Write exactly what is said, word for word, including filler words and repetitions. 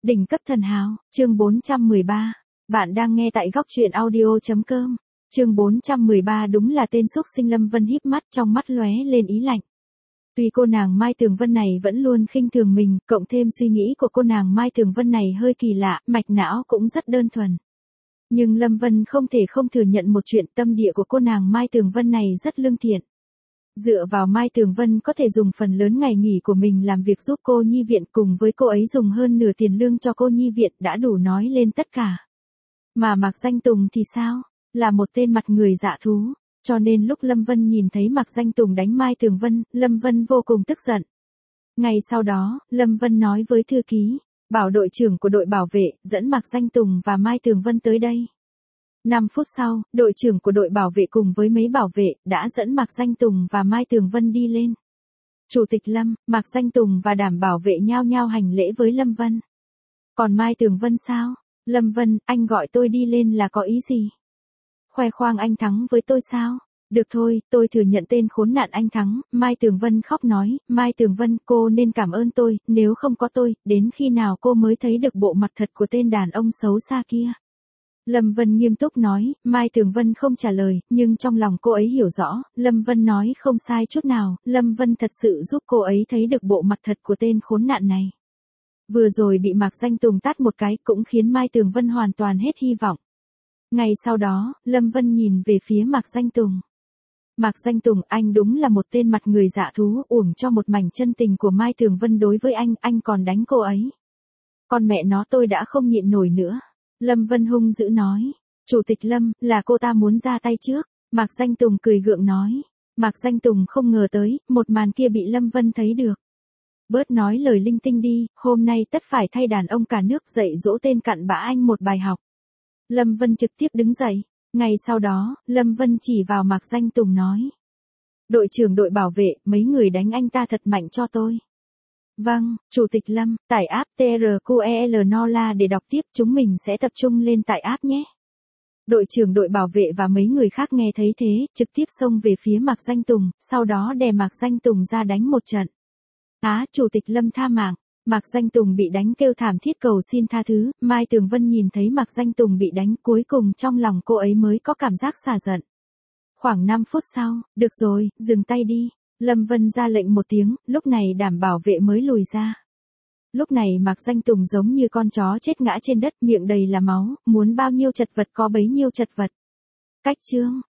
Đỉnh cấp thần hào, chương bốn trăm mười ba. Bạn đang nghe tại góc truyện audio.com. Chương bốn trăm mười ba đúng là tên xúc sinh. Lâm Vân híp mắt, trong mắt lóe lên ý lạnh. Tuy cô nàng Mai Tường Vân này vẫn luôn khinh thường mình, cộng thêm suy nghĩ của cô nàng Mai Tường Vân này hơi kỳ lạ, mạch não cũng rất đơn thuần. Nhưng Lâm Vân không thể không thừa nhận một chuyện, tâm địa của cô nàng Mai Tường Vân này rất lương thiện. Dựa vào Mai Tường Vân có thể dùng phần lớn ngày nghỉ của mình làm việc giúp cô nhi viện, cùng với cô ấy dùng hơn nửa tiền lương cho cô nhi viện đã đủ nói lên tất cả. Mà Mạc Danh Tùng thì sao? Là một tên mặt người dạ thú. Cho nên lúc Lâm Vân nhìn thấy Mạc Danh Tùng đánh Mai Tường Vân, Lâm Vân vô cùng tức giận. Ngày sau đó, Lâm Vân nói với thư ký, bảo đội trưởng của đội bảo vệ, dẫn Mạc Danh Tùng và Mai Tường Vân tới đây. năm phút sau, đội trưởng của đội bảo vệ cùng với mấy bảo vệ, đã dẫn Mạc Danh Tùng và Mai Tường Vân đi lên. Chủ tịch Lâm, Mạc Danh Tùng và đảm bảo vệ nhao nhao hành lễ với Lâm Vân. Còn Mai Tường Vân sao? Lâm Vân, anh gọi tôi đi lên là có ý gì? Khoe khoang anh thắng với tôi sao? Được thôi, tôi thừa nhận tên khốn nạn anh thắng. Mai Tường Vân khóc nói, Mai Tường Vân, cô nên cảm ơn tôi, nếu không có tôi, đến khi nào cô mới thấy được bộ mặt thật của tên đàn ông xấu xa kia? Lâm Vân nghiêm túc nói. Mai Tường Vân không trả lời, nhưng trong lòng cô ấy hiểu rõ, Lâm Vân nói không sai chút nào, Lâm Vân thật sự giúp cô ấy thấy được bộ mặt thật của tên khốn nạn này. Vừa rồi bị Mạc Danh Tùng tát một cái cũng khiến Mai Tường Vân hoàn toàn hết hy vọng. Ngày sau đó, Lâm Vân nhìn về phía Mạc Danh Tùng. Mạc Danh Tùng, anh đúng là một tên mặt người dạ thú, uổng cho một mảnh chân tình của Mai Tường Vân đối với anh, anh còn đánh cô ấy. Con mẹ nó, tôi đã không nhịn nổi nữa. Lâm Vân hung dữ nói. Chủ tịch Lâm, là cô ta muốn ra tay trước. Mạc Danh Tùng cười gượng nói. Mạc Danh Tùng không ngờ tới, một màn kia bị Lâm Vân thấy được. Bớt nói lời linh tinh đi, hôm nay tất phải thay đàn ông cả nước dạy dỗ tên cặn bã anh một bài học. Lâm Vân trực tiếp đứng dậy. Ngày sau đó, Lâm Vân chỉ vào Mạc Danh Tùng nói. Đội trưởng đội bảo vệ, mấy người đánh anh ta thật mạnh cho tôi. Vâng, Chủ tịch Lâm, tải app tê rờ quy lờ Nola để đọc tiếp, chúng mình sẽ tập trung lên tải app nhé. Đội trưởng đội bảo vệ và mấy người khác nghe thấy thế, trực tiếp xông về phía Mạc Danh Tùng, sau đó đè Mạc Danh Tùng ra đánh một trận. Á, Chủ tịch Lâm tha mạng. Mạc Danh Tùng bị đánh kêu thảm thiết cầu xin tha thứ, Mai Tường Vân nhìn thấy Mạc Danh Tùng bị đánh, cuối cùng trong lòng cô ấy mới có cảm giác xả giận. Khoảng năm phút sau, được rồi, dừng tay đi. Lâm Vân ra lệnh một tiếng, lúc này đảm bảo vệ mới lùi ra. Lúc này Mạc Danh Tùng giống như con chó chết ngã trên đất, miệng đầy là máu, muốn bao nhiêu chật vật có bấy nhiêu chật vật. Cách chương,